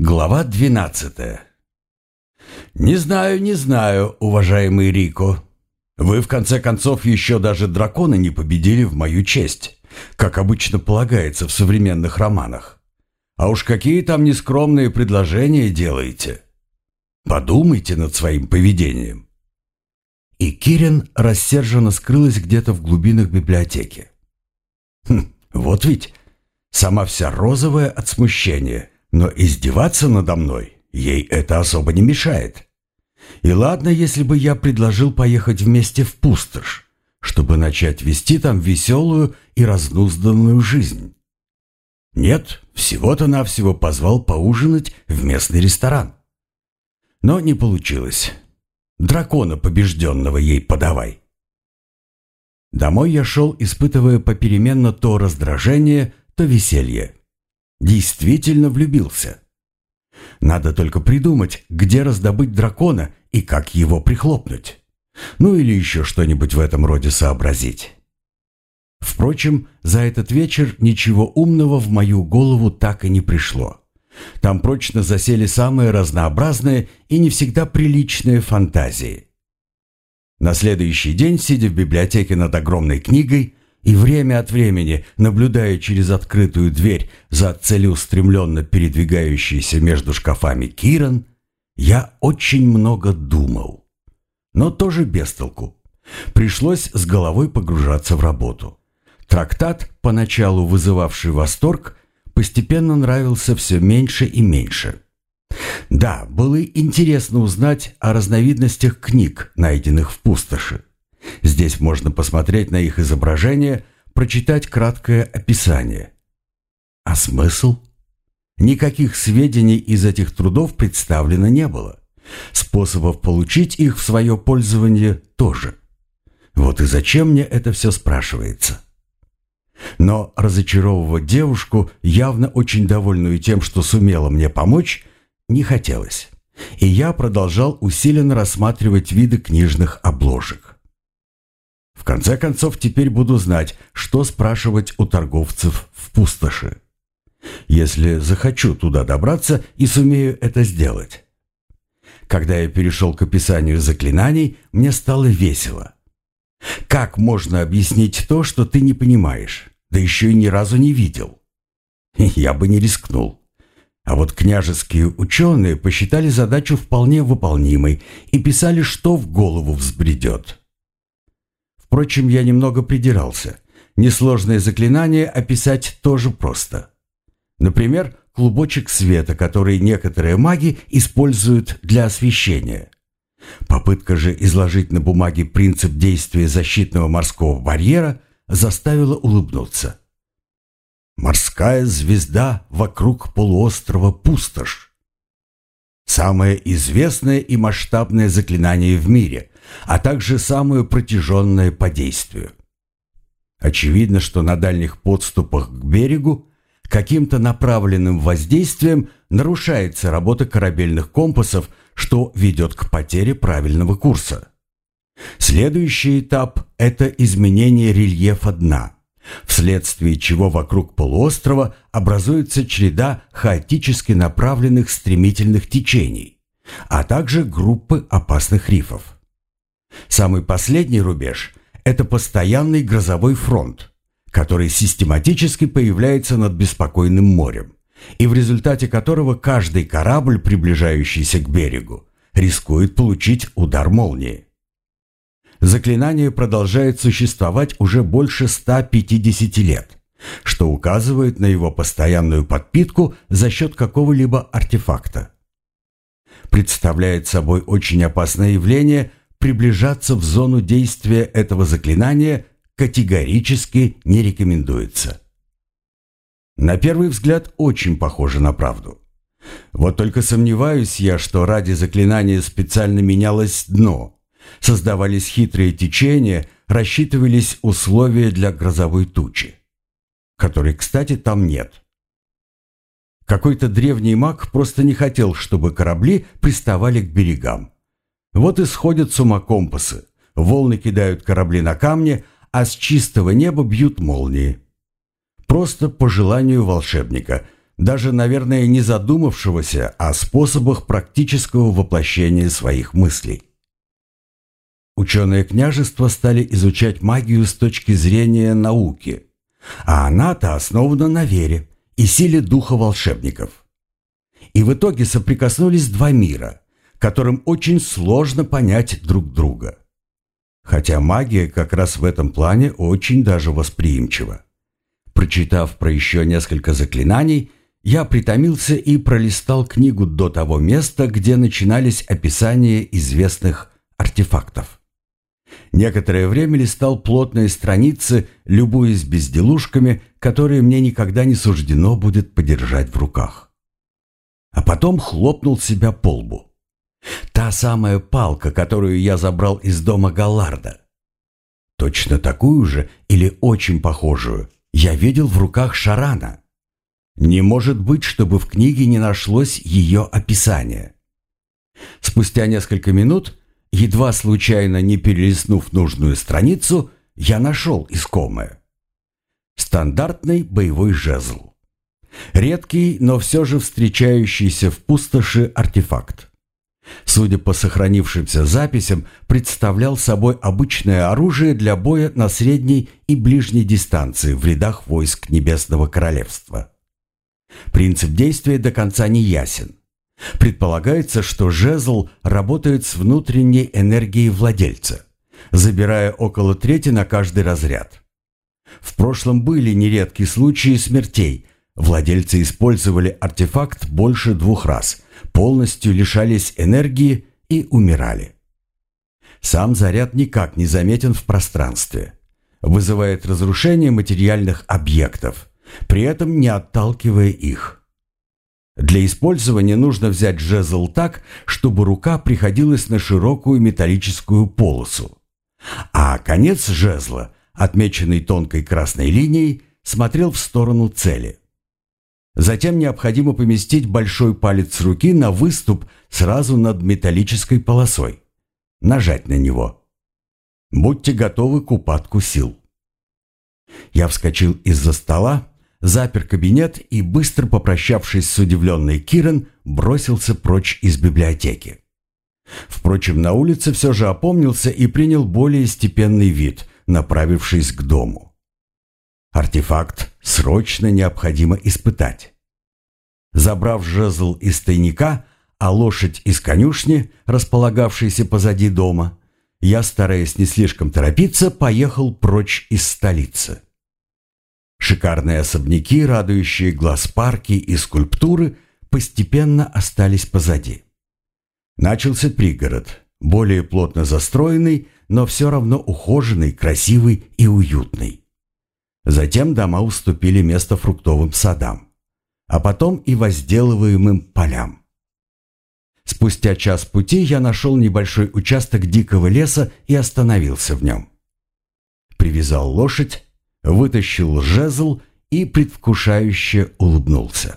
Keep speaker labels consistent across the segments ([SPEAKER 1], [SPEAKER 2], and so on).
[SPEAKER 1] Глава 12. Не знаю, уважаемый Рико. Вы, в конце концов, еще даже дракона не победили в мою честь, как обычно полагается в современных романах. А уж какие там нескромные предложения делаете. Подумайте над своим поведением». И Кирин рассерженно скрылась где-то в глубинах библиотеки. Вот ведь, сама вся розовая от смущения, но издеваться надо мной ей это особо не мешает. И ладно, если бы я предложил поехать вместе в пустошь, чтобы начать вести там веселую и разнузданную жизнь. Нет, всего-то навсего позвал поужинать в местный ресторан. Но не получилось. Дракона побежденного ей подавай. Домой я шел, испытывая попеременно то раздражение, то веселье. Действительно влюбился. Надо только придумать, где раздобыть дракона и как его прихлопнуть. Ну или еще что-нибудь в этом роде сообразить. Впрочем, за этот вечер ничего умного в мою голову так и не пришло. Там прочно засели самые разнообразные и не всегда приличные фантазии. На следующий день, сидя в библиотеке над огромной книгой и время от времени наблюдая через открытую дверь за целеустремленно передвигающейся между шкафами Киран, я очень много думал. Но тоже без толку. Пришлось с головой погружаться в работу. Трактат, поначалу вызывавший восторг, постепенно нравился все меньше и меньше. Да, было интересно узнать о разновидностях книг, найденных в пустоши. Здесь можно посмотреть на их изображение, прочитать краткое описание. А смысл? Никаких сведений из этих трудов представлено не было. Способов получить их в свое пользование тоже. Вот и зачем мне это все спрашивается? Но разочаровывать девушку, явно очень довольную тем, что сумела мне помочь, не хотелось. И я продолжал усиленно рассматривать виды книжных обложек. В конце концов, теперь буду знать, что спрашивать у торговцев в пустоши. Если захочу туда добраться и сумею это сделать. Когда я перешел к описанию заклинаний, мне стало весело. Как можно объяснить то, что ты не понимаешь, да еще и ни разу не видел? Я бы не рискнул. А вот княжеские ученые посчитали задачу вполне выполнимой и писали, что в голову взбредет. Впрочем, я немного придирался. Несложное заклинание описать тоже просто. Например, клубочек света, который некоторые маги используют для освещения. Попытка же изложить на бумаге принцип действия защитного морского барьера заставила улыбнуться. Морская звезда вокруг полуострова Пустошь. Самое известное и масштабное заклинание в мире, а также самое протяженное по действию. Очевидно, что на дальних подступах к берегу каким-то направленным воздействием нарушается работа корабельных компасов, что ведет к потере правильного курса. Следующий этап – это изменение рельефа дна, вследствие чего вокруг полуострова образуется череда хаотически направленных стремительных течений, а также группы опасных рифов. Самый последний рубеж – это постоянный грозовой фронт, который систематически появляется над беспокойным морем, и в результате которого каждый корабль, приближающийся к берегу, рискует получить удар молнии. Заклинание продолжает существовать уже больше 150 лет, что указывает на его постоянную подпитку за счет какого-либо артефакта. Представляет собой очень опасное явление, приближаться в зону действия этого заклинания категорически не рекомендуется. На первый взгляд очень похоже на правду. Вот только сомневаюсь я, что ради заклинания специально менялось дно, создавались хитрые течения, рассчитывались условия для грозовой тучи, которой, кстати, там нет. Какой-то древний маг просто не хотел, чтобы корабли приставали к берегам. Вот и сходят с ума компасы, волны кидают корабли на камни, а с чистого неба бьют молнии. Просто по желанию волшебника, даже, наверное, не задумавшегося о способах практического воплощения своих мыслей. Ученые княжества стали изучать магию с точки зрения науки, а она-то основана на вере и силе духа волшебников. И в итоге соприкоснулись два мира, которым очень сложно понять друг друга. Хотя магия как раз в этом плане очень даже восприимчива. Прочитав про еще несколько заклинаний, я притомился и пролистал книгу до того места, где начинались описания известных артефактов. Некоторое время листал плотные страницы, любуясь безделушками, которые мне никогда не суждено будет подержать в руках. А потом хлопнул себя по лбу. Та самая палка, которую я забрал из дома Галларда. Точно такую же или очень похожую я видел в руках Шарана. Не может быть, чтобы в книге не нашлось ее описания. Спустя несколько минут, едва случайно не перелистнув нужную страницу, я нашел искомое. Стандартный боевой жезл. Редкий, но все же встречающийся в пустоши артефакт. Судя по сохранившимся записям, представлял собой обычное оружие для боя на средней и ближней дистанции в рядах войск Небесного Королевства. Принцип действия до конца не ясен. Предполагается, что жезл работает с внутренней энергией владельца, забирая около трети на каждый разряд. В прошлом были нередки случаи смертей. Владельцы использовали артефакт больше 2 раз, полностью лишались энергии и умирали. Сам заряд никак не заметен в пространстве. Вызывает разрушение материальных объектов, при этом не отталкивая их. Для использования нужно взять жезл так, чтобы рука приходилась на широкую металлическую полосу, а конец жезла, отмеченный тонкой красной линией, смотрел в сторону цели. Затем необходимо поместить большой палец руки на выступ сразу над металлической полосой. Нажать на него. Будьте готовы к упадку сил. Я вскочил из-за стола, запер кабинет и, быстро попрощавшись с удивленной Кирен, бросился прочь из библиотеки. Впрочем, на улице все же опомнился и принял более степенный вид, направившись к дому. Артефакт срочно необходимо испытать. Забрав жезл из тайника, а лошадь из конюшни, располагавшейся позади дома, я, стараясь не слишком торопиться, поехал прочь из столицы. Шикарные особняки, радующие глаз парки и скульптуры постепенно остались позади. Начался пригород, более плотно застроенный, но все равно ухоженный, красивый и уютный. Затем дома уступили место фруктовым садам, а потом и возделываемым полям. Спустя час пути я нашел небольшой участок дикого леса и остановился в нем. Привязал лошадь, вытащил жезл и предвкушающе улыбнулся.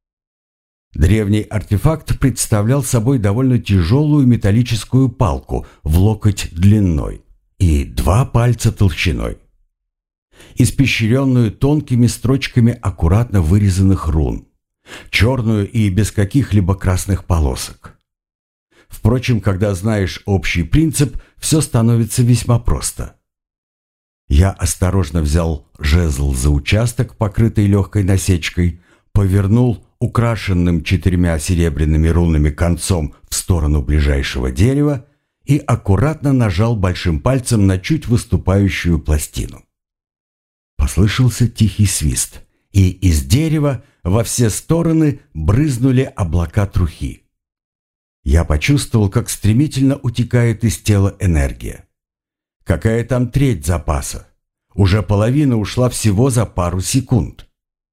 [SPEAKER 1] Древний артефакт представлял собой довольно тяжелую металлическую палку в локоть длиной и 2 пальца толщиной, испещренную тонкими строчками аккуратно вырезанных рун, черную и без каких-либо красных полосок. Впрочем, когда знаешь общий принцип, все становится весьма просто. Я осторожно взял жезл за участок, покрытый легкой насечкой, повернул украшенным 4 серебряными рунами концом в сторону ближайшего дерева и аккуратно нажал большим пальцем на чуть выступающую пластину. Послышался тихий свист, и из дерева во все стороны брызнули облака трухи. Я почувствовал, как стремительно утекает из тела энергия. Какая там треть запаса? Уже половина ушла всего за пару секунд.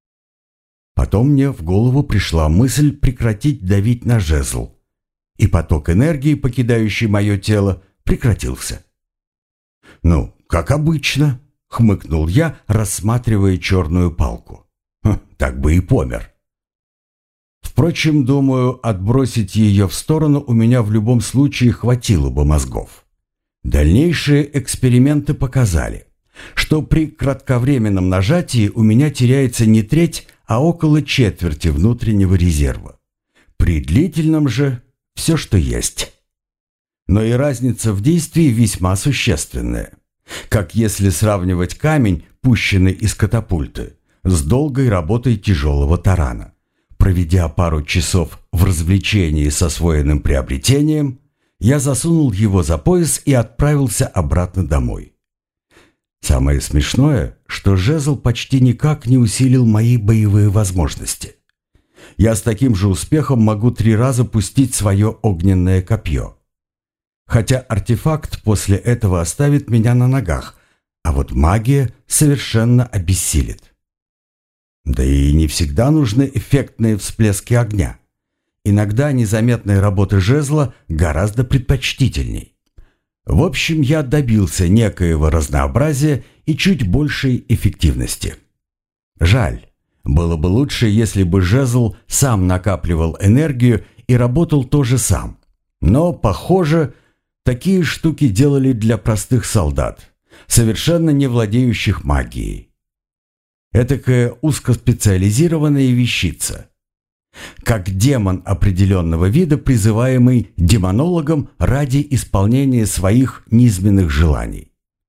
[SPEAKER 1] Потом мне в голову пришла мысль прекратить давить на жезл, и поток энергии, покидающий мое тело, прекратился. «Ну, как обычно», — хмыкнул я, рассматривая черную палку. Так бы и помер. Впрочем, думаю, отбросить ее в сторону у меня в любом случае хватило бы мозгов. Дальнейшие эксперименты показали, что при кратковременном нажатии у меня теряется не треть, а около четверти внутреннего резерва. При длительном же все, что есть. Но и разница в действии весьма существенная. Как если сравнивать камень, пущенный из катапульты, с долгой работой тяжелого тарана. Проведя пару часов в развлечении с освоенным приобретением, я засунул его за пояс и отправился обратно домой. Самое смешное, что жезл почти никак не усилил мои боевые возможности. Я с таким же успехом могу 3 раза пустить свое огненное копье. Хотя артефакт после этого оставит меня на ногах, а вот магия совершенно обессилит. Да и не всегда нужны эффектные всплески огня. Иногда незаметная работа жезла гораздо предпочтительней. В общем, я добился некоего разнообразия и чуть большей эффективности. Жаль, было бы лучше, если бы жезл сам накапливал энергию и работал тоже сам. Но, похоже, такие штуки делали для простых солдат, совершенно не владеющих магией. Этакая узкоспециализированная вещица. Как демон определенного вида, призываемый демонологом ради исполнения своих низменных желаний.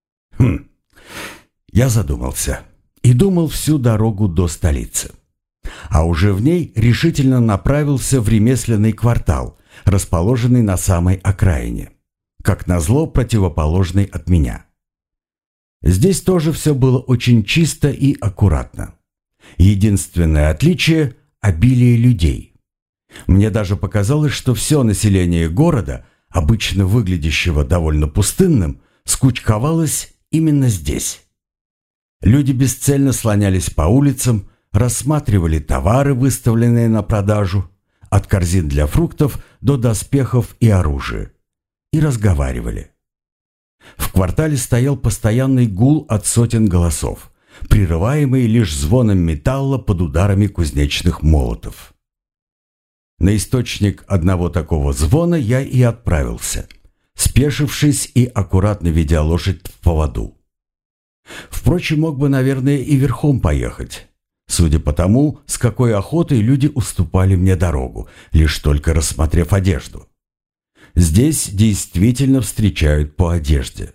[SPEAKER 1] Я задумался и думал всю дорогу до столицы. А уже в ней решительно направился в ремесленный квартал, расположенный на самой окраине, как назло противоположный от меня. Здесь тоже все было очень чисто и аккуратно. Единственное отличие – обилие людей. Мне даже показалось, что все население города, обычно выглядящего довольно пустынным, скучковалось именно здесь. Люди бесцельно слонялись по улицам, рассматривали товары, выставленные на продажу, от корзин для фруктов до доспехов и оружия, и разговаривали. В квартале стоял постоянный гул от сотен голосов, прерываемый лишь звоном металла под ударами кузнечных молотов. На источник одного такого звона я и отправился, спешившись и аккуратно ведя лошадь в поводу. Впрочем, мог бы, наверное, и верхом поехать, судя по тому, с какой охотой люди уступали мне дорогу, лишь только рассмотрев одежду. Здесь действительно встречают по одежде.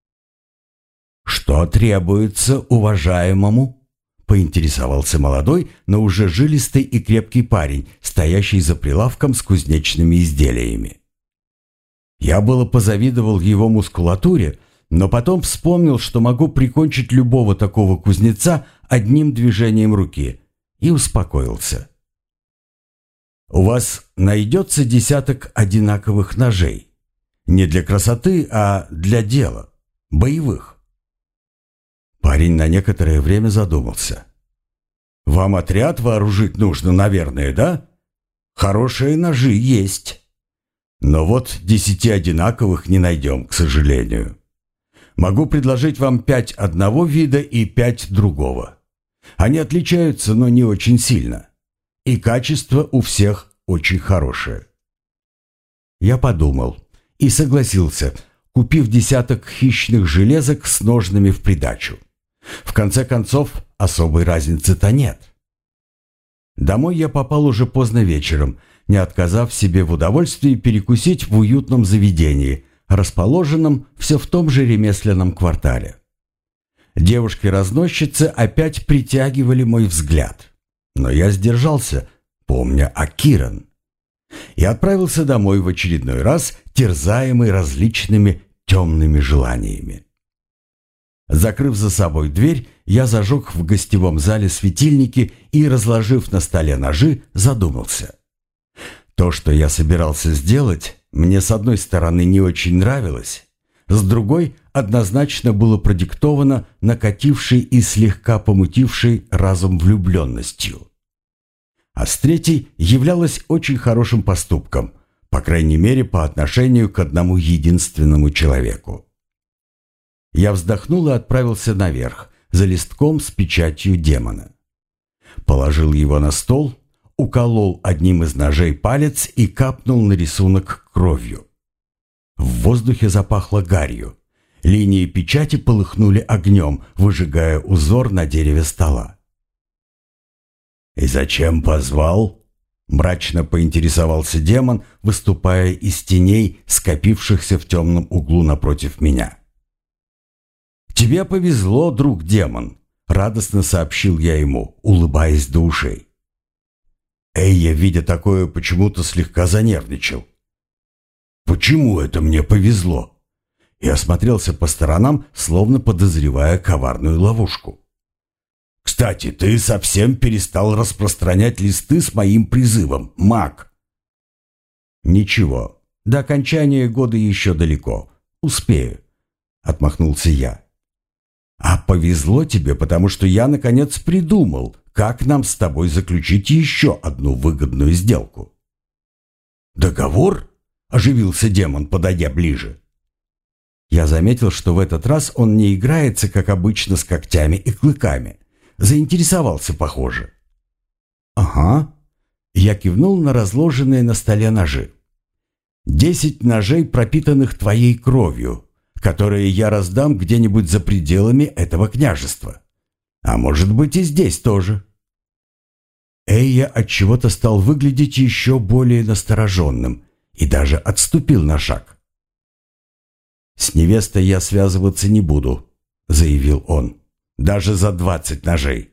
[SPEAKER 1] «Что требуется уважаемому?» — поинтересовался молодой, но уже жилистый и крепкий парень, стоящий за прилавком с кузнечными изделиями. Я было позавидовал его мускулатуре, но потом вспомнил, что могу прикончить любого такого кузнеца одним движением руки, и успокоился. «У вас найдется 10 одинаковых ножей. Не для красоты, а для дела. Боевых». Парень на некоторое время задумался. «Вам отряд вооружить нужно, наверное, да? Хорошие ножи есть. Но вот 10 одинаковых не найдем, к сожалению. Могу предложить вам 5 одного вида и 5 другого. Они отличаются, но не очень сильно. И качество у всех очень хорошее». Я подумал и согласился, купив 10 хищных железок с ножными в придачу. В конце концов, особой разницы-то нет. Домой я попал уже поздно вечером, не отказав себе в удовольствии перекусить в уютном заведении, расположенном все в том же ремесленном квартале. Девушки-разносчицы опять притягивали мой взгляд, но я сдержался, помня о Киран, и отправился домой в очередной раз, терзаемый различными темными желаниями. Закрыв за собой дверь, я зажег в гостевом зале светильники и, разложив на столе ножи, задумался. То, что я собирался сделать, мне с одной стороны не очень нравилось, с другой однозначно было продиктовано накатившей и слегка помутившей разум влюбленностью. А с третьей являлось очень хорошим поступком, по крайней мере по отношению к одному единственному человеку. Я вздохнул и отправился наверх, за листком с печатью демона. Положил его на стол, уколол одним из ножей палец и капнул на рисунок кровью. В воздухе запахло гарью. Линии печати полыхнули огнем, выжигая узор на дереве стола. «И зачем позвал?» — мрачно поинтересовался демон, выступая из теней, скопившихся в темном углу напротив меня. «Тебе повезло, друг-демон», — радостно сообщил я ему, улыбаясь до ушей. Эйя, видя такое, почему-то слегка занервничал. «Почему это мне повезло?» И осмотрелся по сторонам, словно подозревая коварную ловушку. «Кстати, ты совсем перестал распространять листы с моим призывом, маг». «Ничего, до окончания года еще далеко. Успею», — отмахнулся я. «А повезло тебе, потому что я, наконец, придумал, как нам с тобой заключить еще одну выгодную сделку». «Договор?» — оживился демон, подойдя ближе. Я заметил, что в этот раз он не играется, как обычно, с когтями и клыками. Заинтересовался, похоже. «Ага». Я кивнул на разложенные на столе ножи. 10 ножей, пропитанных твоей кровью, которые я раздам где-нибудь за пределами этого княжества. А может быть и здесь тоже». Эйя отчего-то стал выглядеть еще более настороженным и даже отступил на шаг. «С невестой я связываться не буду», — заявил он. «Даже за 20 ножей».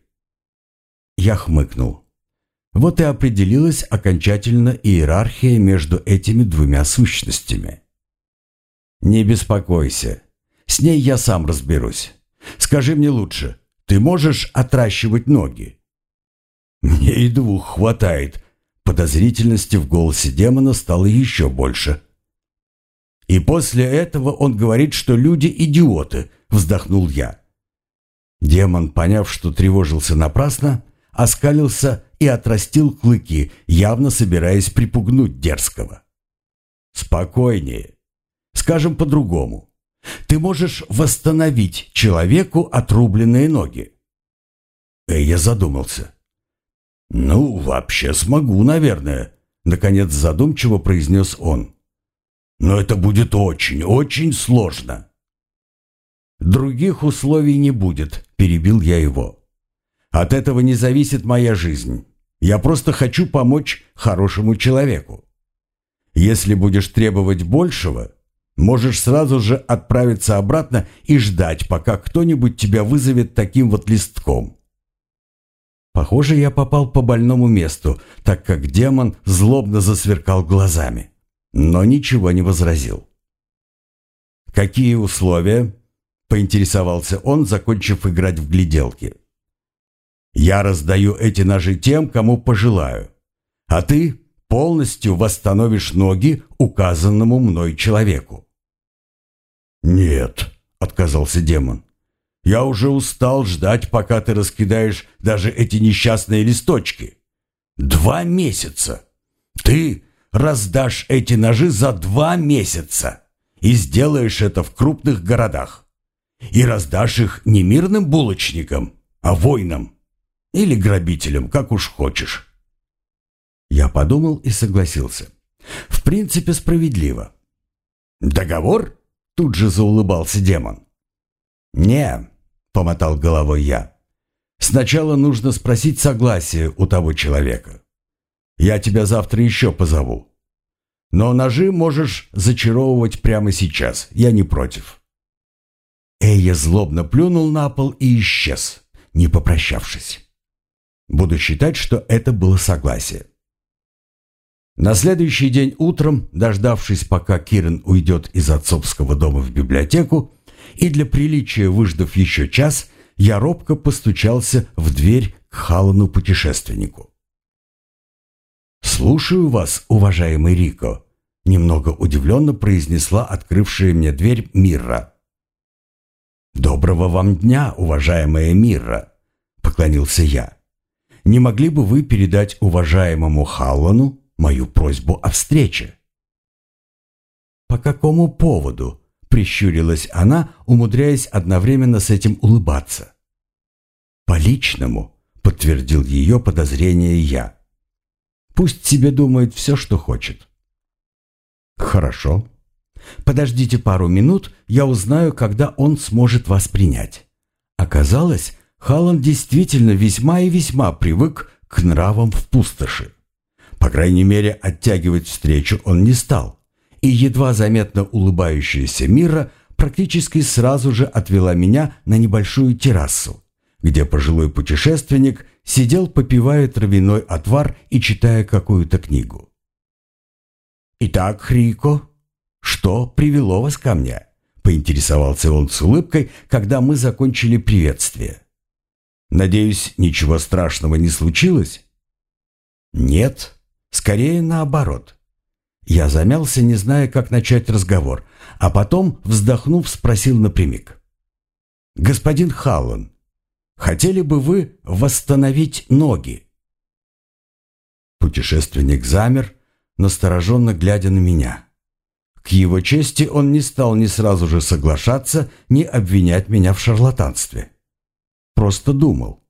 [SPEAKER 1] Я хмыкнул. Вот и определилась окончательно иерархия между этими двумя сущностями. «Не беспокойся. С ней я сам разберусь. Скажи мне лучше, ты можешь отращивать ноги?» «Мне и 2 хватает». Подозрительности в голосе демона стало еще больше. «И после этого он говорит, что люди идиоты», — вздохнул я. Демон, поняв, что тревожился напрасно, оскалился и отрастил клыки, явно собираясь припугнуть дерзкого. «Спокойнее. Скажем по-другому. Ты можешь восстановить человеку отрубленные ноги». Я задумался. «Ну, вообще смогу, наверное», — наконец задумчиво произнес он. «Но это будет очень, очень сложно». «Других условий не будет», — перебил я его. «От этого не зависит моя жизнь. Я просто хочу помочь хорошему человеку. Если будешь требовать большего, можешь сразу же отправиться обратно и ждать, пока кто-нибудь тебя вызовет таким вот листком». Похоже, я попал по больному месту, так как демон злобно засверкал глазами, но ничего не возразил. «Какие условия?» — поинтересовался он, закончив играть в гляделки. «Я раздаю эти ножи тем, кому пожелаю, а ты полностью восстановишь ноги указанному мной человеку». «Нет», — отказался демон. «Я уже устал ждать, пока ты раскидаешь даже эти несчастные листочки. 2 месяца. Ты раздашь эти ножи за 2 месяца и сделаешь это в крупных городах. И раздашь их не мирным булочникам, а воинам. Или грабителям, как уж хочешь». Я подумал и согласился. В принципе, справедливо. «Договор?» — тут же заулыбался демон. «Не», — помотал головой я. «Сначала нужно спросить согласие у того человека. Я тебя завтра еще позову. Но ножи можешь зачаровывать прямо сейчас, я не против». Эйя злобно плюнул на пол и исчез, не попрощавшись. Буду считать, что это было согласие. На следующий день утром, дождавшись, пока Кирен уйдет из отцовского дома в библиотеку, и для приличия выждав еще час, я робко постучался в дверь к Халану-путешественнику. «Слушаю вас, уважаемый Рико», — немного удивленно произнесла открывшая мне дверь Мирра. «Доброго вам дня, уважаемая Мирра», — поклонился я. «Не могли бы вы передать уважаемому Халлану мою просьбу о встрече?» «По какому поводу?» — прищурилась она, умудряясь одновременно с этим улыбаться. «По личному», — подтвердил ее подозрение я. «Пусть себе думает все, что хочет». «Хорошо. Подождите пару минут, я узнаю, когда он сможет вас принять». Оказалось, Халлан действительно весьма и весьма привык к нравам в пустоши. По крайней мере, оттягивать встречу он не стал, и едва заметно улыбающаяся Мира практически сразу же отвела меня на небольшую террасу, где пожилой путешественник сидел, попивая травяной отвар и читая какую-то книгу. «Итак, Рико, что привело вас ко мне?» — поинтересовался он с улыбкой, когда мы закончили приветствие. «Надеюсь, ничего страшного не случилось?» «Нет, скорее наоборот». Я замялся, не зная, как начать разговор, а потом, вздохнув, спросил напрямик. «Господин Халлан, хотели бы вы восстановить ноги?» Путешественник замер, настороженно глядя на меня. К его чести он не стал ни сразу же соглашаться, ни обвинять меня в шарлатанстве. Просто думал.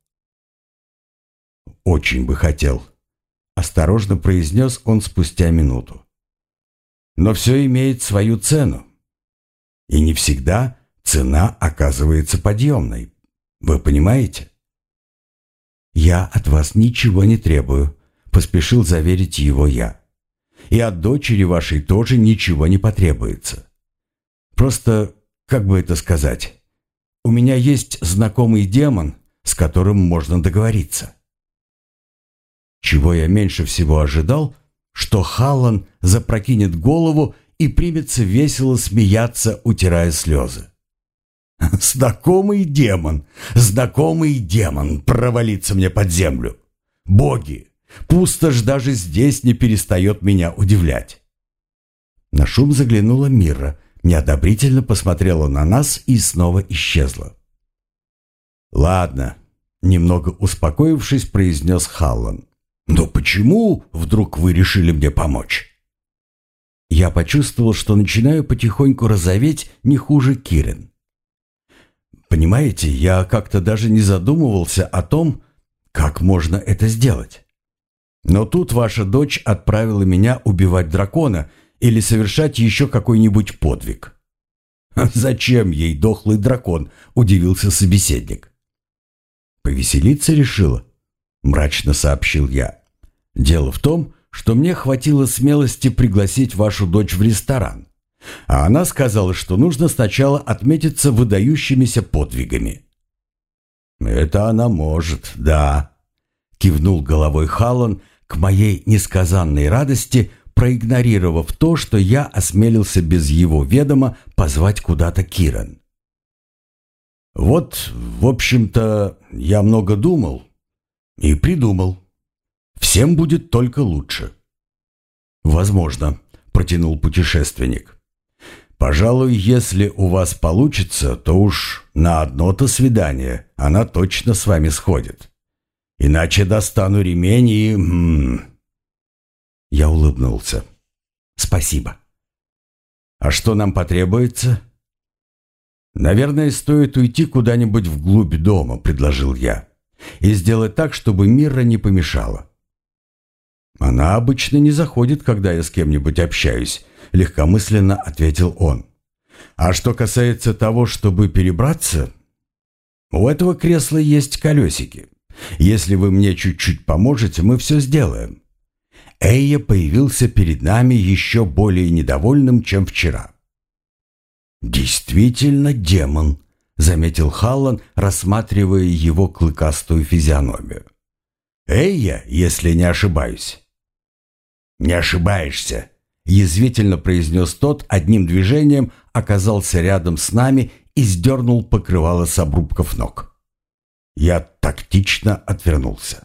[SPEAKER 1] «Очень бы хотел», — осторожно произнес он спустя минуту. «Но все имеет свою цену. И не всегда цена оказывается подъемной. Вы понимаете?» «Я от вас ничего не требую», — поспешил заверить его я. «И от дочери вашей тоже ничего не потребуется. Просто, как бы это сказать, у меня есть знакомый демон, с которым можно договориться». Чего я меньше всего ожидал, что Халлан запрокинет голову и примется весело смеяться, утирая слезы. «Знакомый демон, провалиться мне под землю! Боги, пустошь даже здесь не перестает меня удивлять!» На шум заглянула Мира, неодобрительно посмотрела на нас и снова исчезла. «Ладно», — немного успокоившись, произнес Халлан. «Но почему вдруг вы решили мне помочь?» Я почувствовал, что начинаю потихоньку розоветь не хуже Кирен. Понимаете, я как-то даже не задумывался о том, как можно это сделать. Но тут ваша дочь отправила меня убивать дракона или совершать еще какой-нибудь подвиг. «Зачем ей дохлый дракон?» – удивился собеседник. «Повеселиться решила», – мрачно сообщил я. «Дело в том, что мне хватило смелости пригласить вашу дочь в ресторан, а она сказала, что нужно сначала отметиться выдающимися подвигами». «Это она может, да», — кивнул головой Халлан, к моей несказанной радости, проигнорировав то, что я осмелился без его ведома позвать куда-то Кирен. «Вот, в общем-то, я много думал и придумал. Всем будет только лучше». «Возможно», — протянул путешественник. «Пожалуй, если у вас получится, то уж на одно-то свидание она точно с вами сходит. Иначе достану ремень и...» Я улыбнулся. «Спасибо». «А что нам потребуется?» «Наверное, стоит уйти куда-нибудь вглубь дома», — предложил я, «и сделать так, чтобы Мира не помешала». «Она обычно не заходит, когда я с кем-нибудь общаюсь», — легкомысленно ответил он. «А что касается того, чтобы перебраться, у этого кресла есть колесики. Если вы мне чуть-чуть поможете, мы все сделаем». Эйя появился перед нами еще более недовольным, чем вчера. «Действительно демон», — заметил Халлан, рассматривая его клыкастую физиономию. «Эйя, если не ошибаюсь». «Не ошибаешься», — язвительно произнес тот, одним движением оказался рядом с нами и сдернул покрывало с обрубков ног. Я тактично отвернулся.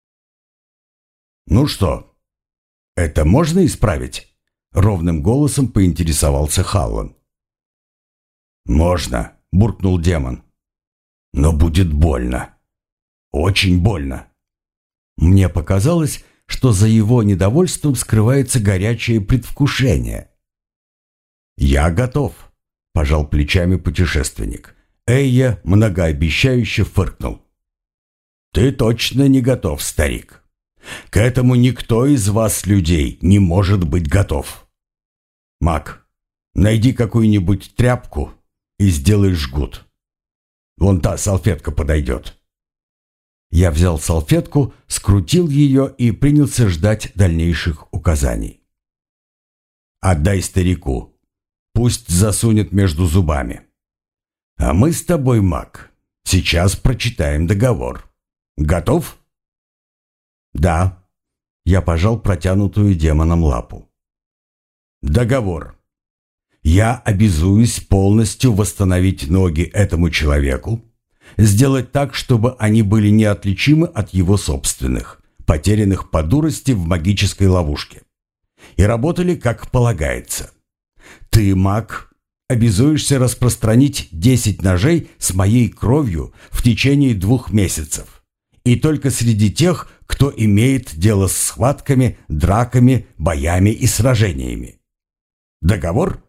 [SPEAKER 1] «Ну что, это можно исправить?» — ровным голосом поинтересовался Халлан. «Можно», — буркнул демон. «Но будет больно. Очень больно». Мне показалось, что за его недовольством скрывается горячее предвкушение. «Я готов», — пожал плечами путешественник. Эйя многообещающе фыркнул. «Ты точно не готов, старик. К этому никто из вас, людей, не может быть готов. Маг, найди какую-нибудь тряпку и сделай жгут. Вон та салфетка подойдет». Я взял салфетку, скрутил ее и принялся ждать дальнейших указаний. «Отдай старику. Пусть засунет между зубами. А мы с тобой, маг, сейчас прочитаем договор. Готов?» «Да». Я пожал протянутую демоном лапу. «Договор. Я обязуюсь полностью восстановить ноги этому человеку, сделать так, чтобы они были неотличимы от его собственных, потерянных по дурости в магической ловушке, и работали как полагается. Ты, маг, обязуешься распространить 10 ножей с моей кровью в течение 2 месяцев, и только среди тех, кто имеет дело с схватками, драками, боями и сражениями. Договор?»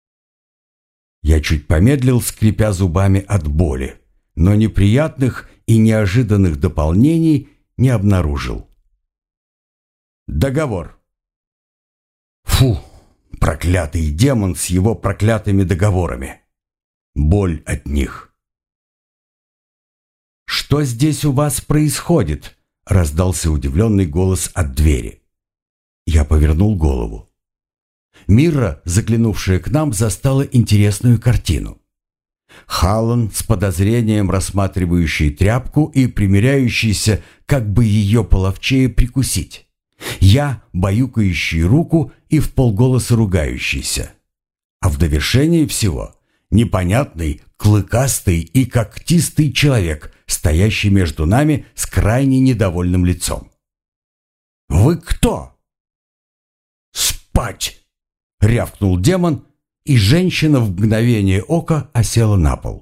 [SPEAKER 1] Я чуть помедлил, скрипя зубами от боли, но неприятных и неожиданных дополнений не обнаружил. «Договор». Фу, проклятый демон с его проклятыми договорами. Боль от них. «Что здесь у вас происходит?» — раздался удивленный голос от двери. Я повернул голову. Мирра, заглянувшая к нам, застала интересную картину. Халан, с подозрением рассматривающий тряпку и примеряющийся, как бы ее половчее прикусить. Я, баюкающий руку и вполголоса ругающийся. А в довершении всего непонятный, клыкастый и когтистый человек, стоящий между нами с крайне недовольным лицом. «Вы кто?» «Спать!» — рявкнул демон, и женщина в мгновение ока осела на пол.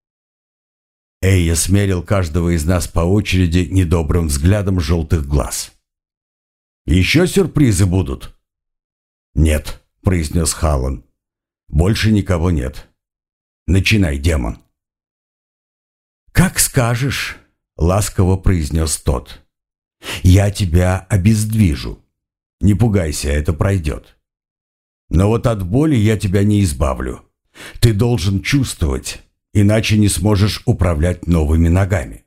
[SPEAKER 1] Эйя смерил каждого из нас по очереди недобрым взглядом желтых глаз. «Еще сюрпризы будут?» «Нет», — произнес Халан. «Больше никого нет. Начинай, демон». «Как скажешь», — ласково произнес тот. «Я тебя обездвижу. Не пугайся, это пройдет. Но вот от боли я тебя не избавлю. Ты должен чувствовать, иначе не сможешь управлять новыми ногами».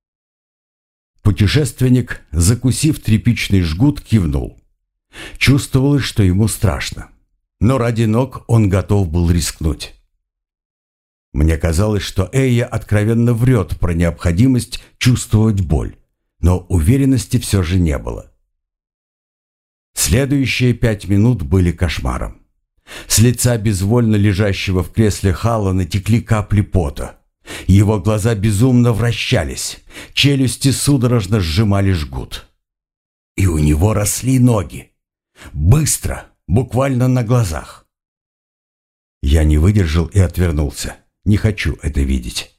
[SPEAKER 1] Путешественник, закусив тряпичный жгут, кивнул. Чувствовалось, что ему страшно, но ради ног он готов был рискнуть. Мне казалось, что Эйя откровенно врет про необходимость чувствовать боль, но уверенности все же не было. Следующие 5 минут были кошмаром. С лица безвольно лежащего в кресле Халана текли капли пота. Его глаза безумно вращались, челюсти судорожно сжимали жгут. И у него росли ноги. Быстро, буквально на глазах. Я не выдержал и отвернулся. Не хочу это видеть.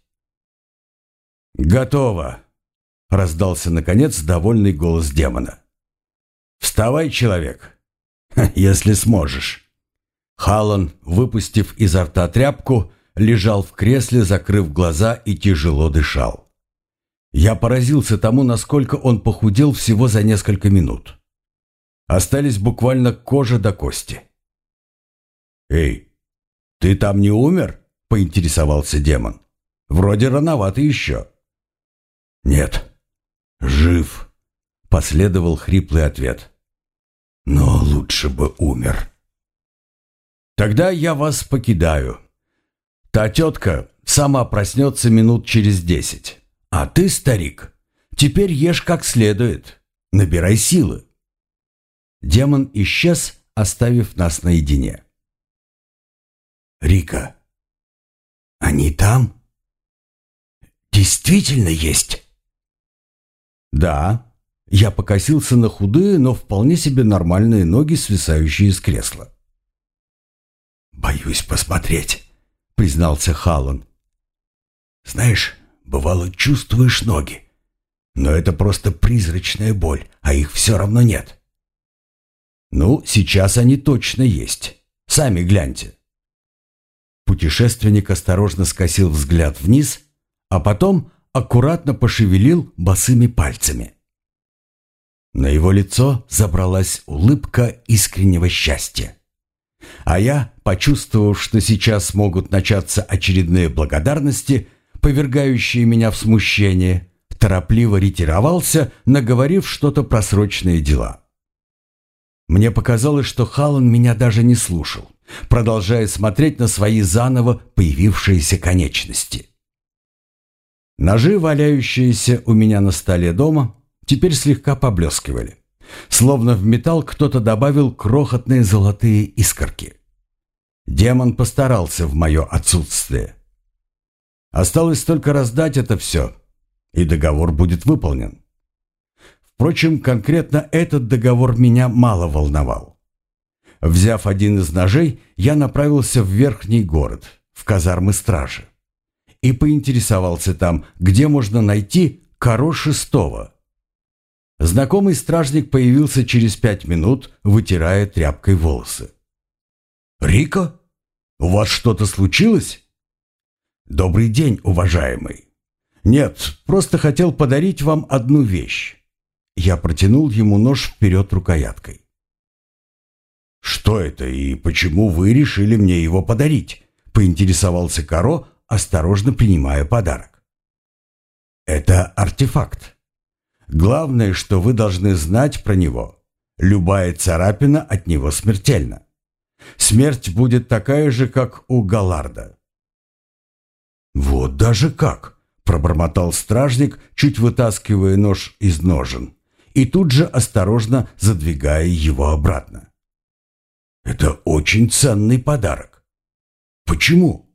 [SPEAKER 1] «Готово!» — раздался, наконец, довольный голос демона. «Вставай, человек, если сможешь». Халан, выпустив изо рта тряпку, лежал в кресле, закрыв глаза и тяжело дышал. Я поразился тому, насколько он похудел всего за несколько минут. Остались буквально кожа до кости. «Эй, ты там не умер?» — поинтересовался демон. «Вроде рановато еще». «Нет, жив», — последовал хриплый ответ. «Но лучше бы умер». «Тогда я вас покидаю. Та тетка сама проснется минут через 10. А ты, старик, теперь ешь как следует. Набирай силы». Демон исчез, оставив нас наедине. «Рика, они там? Действительно есть?» «Да». Я покосился на худые, но вполне себе нормальные ноги, свисающие из кресла. «Боюсь посмотреть», — признался Халан. «Знаешь, бывало, чувствуешь ноги, но это просто призрачная боль, а их все равно нет». «Ну, сейчас они точно есть. Сами гляньте». Путешественник осторожно скосил взгляд вниз, а потом аккуратно пошевелил босыми пальцами. На его лицо забралась улыбка искреннего счастья. А я, почувствовав, что сейчас могут начаться очередные благодарности, повергающие меня в смущение, торопливо ретировался, наговорив что-то про срочные дела. Мне показалось, что Халан меня даже не слушал, продолжая смотреть на свои заново появившиеся конечности. Ножи, валяющиеся у меня на столе дома, теперь слегка поблескивали. Словно в металл кто-то добавил крохотные золотые искорки. Демон постарался в мое отсутствие. Осталось только раздать это все, и договор будет выполнен. Впрочем, конкретно этот договор меня мало волновал. Взяв один из ножей, я направился в верхний город, в казармы стражи, и поинтересовался там, где можно найти Каро Шестого. Знакомый стражник появился через 5 минут, вытирая тряпкой волосы. «Рико, у вас что-то случилось?» «Добрый день, уважаемый. Нет, просто хотел подарить вам одну вещь». Я протянул ему нож вперед рукояткой. «Что это и почему вы решили мне его подарить?» — поинтересовался Каро, осторожно принимая подарок. «Это артефакт. Главное, что вы должны знать про него. Любая царапина от него смертельна. Смерть будет такая же, как у Галарда». «Вот даже как!» — пробормотал стражник, чуть вытаскивая нож из ножен, и тут же осторожно задвигая его обратно. «Это очень ценный подарок. Почему?»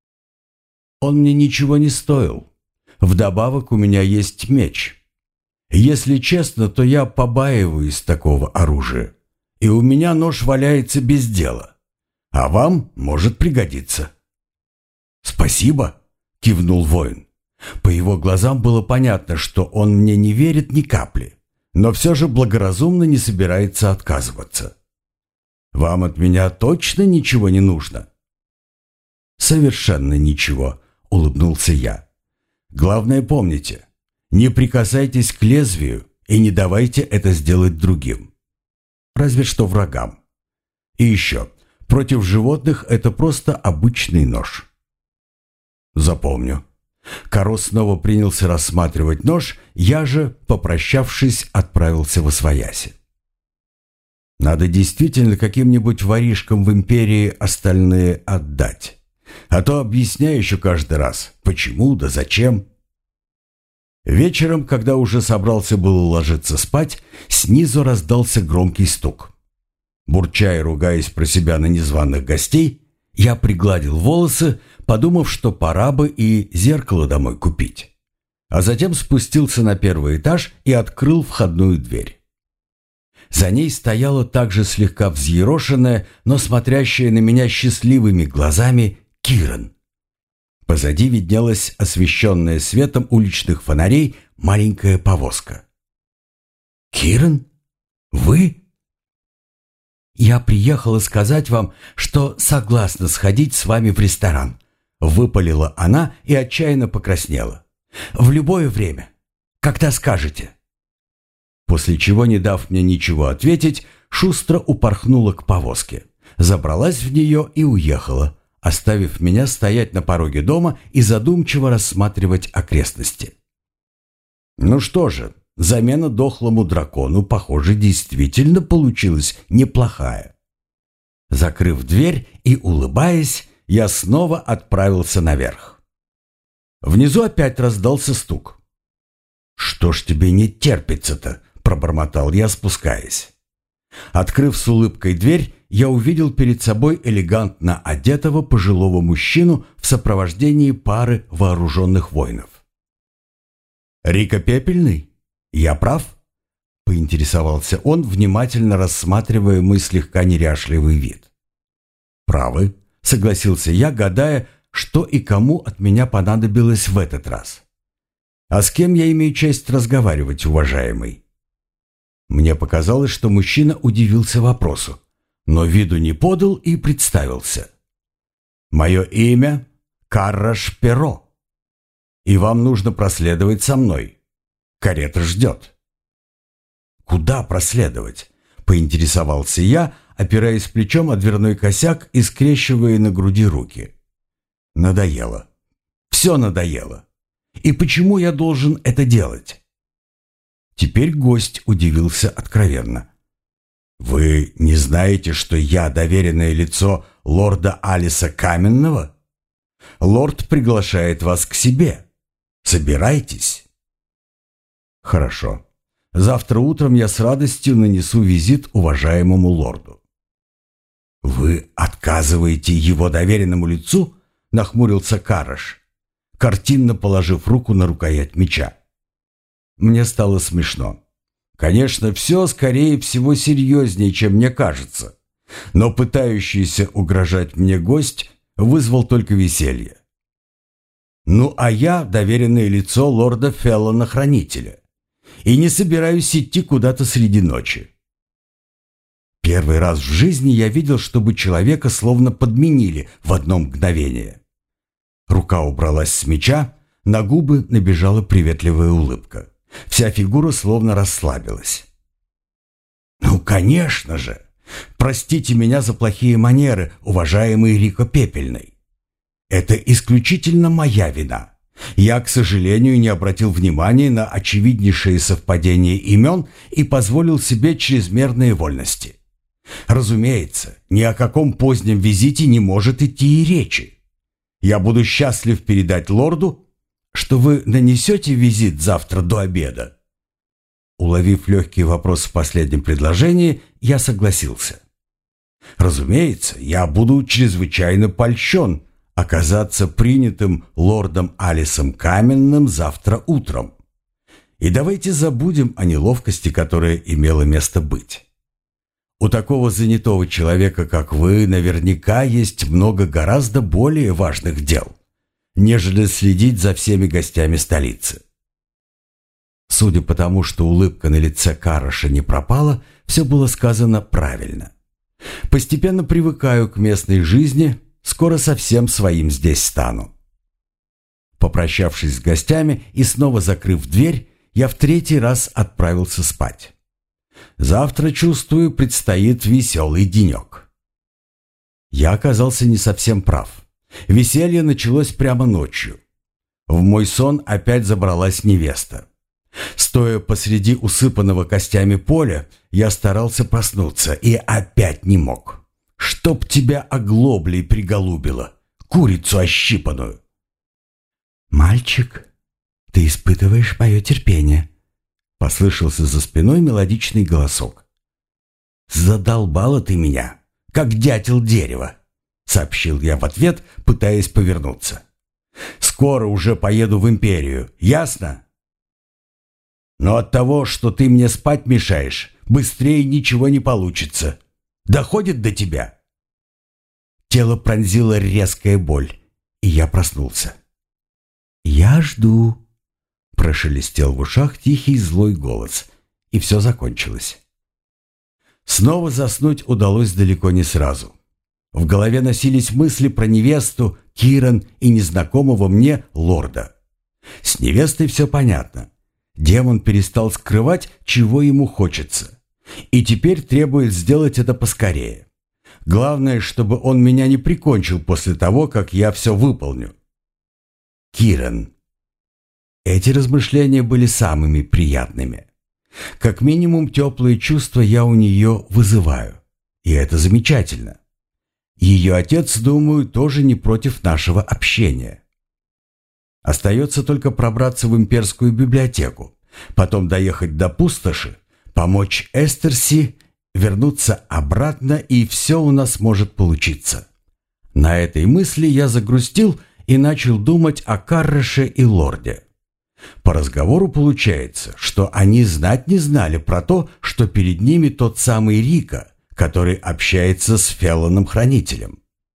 [SPEAKER 1] «Он мне ничего не стоил. Вдобавок у меня есть меч. Если честно, то я побаиваюсь такого оружия, и у меня нож валяется без дела, а вам может пригодиться». «Спасибо», — кивнул воин. По его глазам было понятно, что он мне не верит ни капли, но все же благоразумно не собирается отказываться. «Вам от меня точно ничего не нужно?» «Совершенно ничего», — улыбнулся я. «Главное, помните, не прикасайтесь к лезвию и не давайте это сделать другим. Разве что врагам. И еще, против животных это просто обычный нож». «Запомню». Каро снова принялся рассматривать нож, я же, попрощавшись, отправился восвояси. Надо действительно каким-нибудь воришкам в империи остальные отдать. А то объясняю еще каждый раз, почему да зачем. Вечером, когда уже собрался было ложиться спать, снизу раздался громкий стук. Бурча и ругаясь про себя на незваных гостей, я пригладил волосы, подумав, что пора бы и зеркало домой купить. А затем спустился на первый этаж и открыл входную дверь. За ней стояла также слегка взъерошенная, но смотрящая на меня счастливыми глазами Киран. Позади виднелась освещенная светом уличных фонарей маленькая повозка. «Киран? Вы?» «Я приехала сказать вам, что согласна сходить с вами в ресторан», — выпалила она и отчаянно покраснела. «В любое время, когда скажете». После чего, не дав мне ничего ответить, шустро упорхнула к повозке, забралась в нее и уехала, оставив меня стоять на пороге дома и задумчиво рассматривать окрестности. Ну что же, замена дохлому дракону, похоже, действительно получилась неплохая. Закрыв дверь и улыбаясь, я снова отправился наверх. Внизу опять раздался стук. «Что ж тебе не терпится-то?» — пробормотал я, спускаясь. Открыв с улыбкой дверь, я увидел перед собой элегантно одетого пожилого мужчину в сопровождении пары вооруженных воинов. «Рико Пепельный? Я прав?» — поинтересовался он, внимательно рассматривая мой слегка неряшливый вид. «Правы», — согласился я, гадая, что и кому от меня понадобилось в этот раз. «А с кем я имею честь разговаривать, уважаемый?» Мне показалось, что мужчина удивился вопросу, но виду не подал и представился. «Мое имя Карраш Перо, и вам нужно проследовать со мной. Карета ждет». «Куда проследовать?» — поинтересовался я, опираясь плечом о дверной косяк и скрещивая на груди руки. Надоело. Все надоело. И почему я должен это делать?» Теперь гость удивился откровенно. «Вы не знаете, что я доверенное лицо лорда Алиса Каменного? Лорд приглашает вас к себе. Собирайтесь». «Хорошо. Завтра утром я с радостью нанесу визит уважаемому лорду». «Вы отказываете его доверенному лицу?» — нахмурился Караш, картинно положив руку на рукоять меча. Мне стало смешно. Конечно, все, скорее всего, серьезнее, чем мне кажется. Но пытающийся угрожать мне гость вызвал только веселье. Ну, а я доверенное лицо лорда Феллона-хранителя. И не собираюсь идти куда-то среди ночи. Первый раз в жизни я видел, чтобы человека словно подменили в одно мгновение. Рука убралась с меча, на губы набежала приветливая улыбка. Вся фигура словно расслабилась. «Ну, конечно же! Простите меня за плохие манеры, уважаемый Рико Пепельный. Это исключительно моя вина. Я, к сожалению, не обратил внимания на очевиднейшее совпадение имен и позволил себе чрезмерные вольности. Разумеется, ни о каком позднем визите не может идти и речи. Я буду счастлив передать лорду, что вы нанесете визит завтра до обеда». Уловив легкий вопрос в последнем предложении, я согласился. Разумеется, я буду чрезвычайно польщен оказаться принятым лордом Алисом Каменным завтра утром. И давайте забудем о неловкости, которая имела место быть. У такого занятого человека, как вы, наверняка есть много гораздо более важных дел, нежели следить за всеми гостями столицы. Судя по тому, что улыбка на лице Караша не пропала, все было сказано правильно. Постепенно привыкаю к местной жизни, скоро совсем своим здесь стану. Попрощавшись с гостями и снова закрыв дверь, я в третий раз отправился спать. Завтра, чувствую, предстоит веселый денек. Я оказался не совсем прав. Веселье началось прямо ночью. В мой сон опять забралась невеста. Стоя посреди усыпанного костями поля, я старался проснуться и опять не мог. Чтоб тебя оглоблей приголубило, курицу ощипанную. «Мальчик, ты испытываешь мое терпение», — послышался за спиной мелодичный голосок. «Задолбала ты меня, как дятел дерева», — сообщил я в ответ, пытаясь повернуться. «Скоро уже поеду в империю, ясно? Но от того, что ты мне спать мешаешь, быстрее ничего не получится. Доходит до тебя?» Тело пронзила резкая боль, и я проснулся. «Я жду», — прошелестел в ушах тихий злой голос, и все закончилось. Снова заснуть удалось далеко не сразу. В голове носились мысли про невесту, Киран и незнакомого мне лорда. С невестой все понятно. Демон перестал скрывать, чего ему хочется, и теперь требует сделать это поскорее. Главное, чтобы он меня не прикончил после того, как я все выполню. Киран. Эти размышления были самыми приятными. Как минимум теплые чувства я у нее вызываю, и это замечательно. Ее отец, думаю, тоже не против нашего общения. Остается только пробраться в имперскую библиотеку, потом доехать до пустоши, помочь Эстерси, вернуться обратно, и все у нас может получиться. На этой мысли я загрустил и начал думать о Карраше и лорде. По разговору получается, что они знать не знали про то, что перед ними тот самый Рико, который общается с Феллоном-хранителем.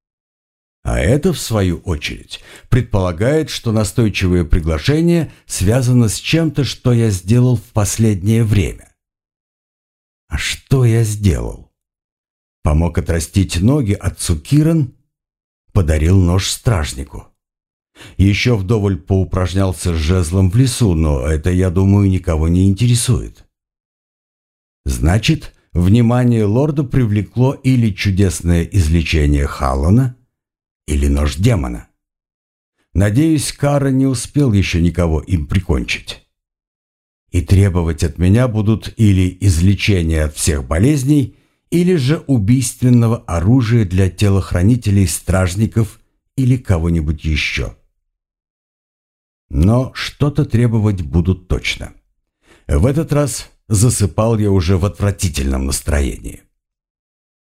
[SPEAKER 1] А это, в свою очередь, предполагает, что настойчивое приглашение связано с чем-то, что я сделал в последнее время. А что я сделал? Помог отрастить ноги отцу Киран, подарил нож стражнику. Еще вдоволь поупражнялся с жезлом в лесу, но это, я думаю, никого не интересует. Значит, внимание лорда привлекло или чудесное излечение Халлона, или нож демона. Надеюсь, Кара не успел еще никого им прикончить. И требовать от меня будут или излечения от всех болезней, или же убийственного оружия для телохранителей, стражников или кого-нибудь еще. Но что-то требовать будут точно. В этот раз засыпал я уже в отвратительном настроении.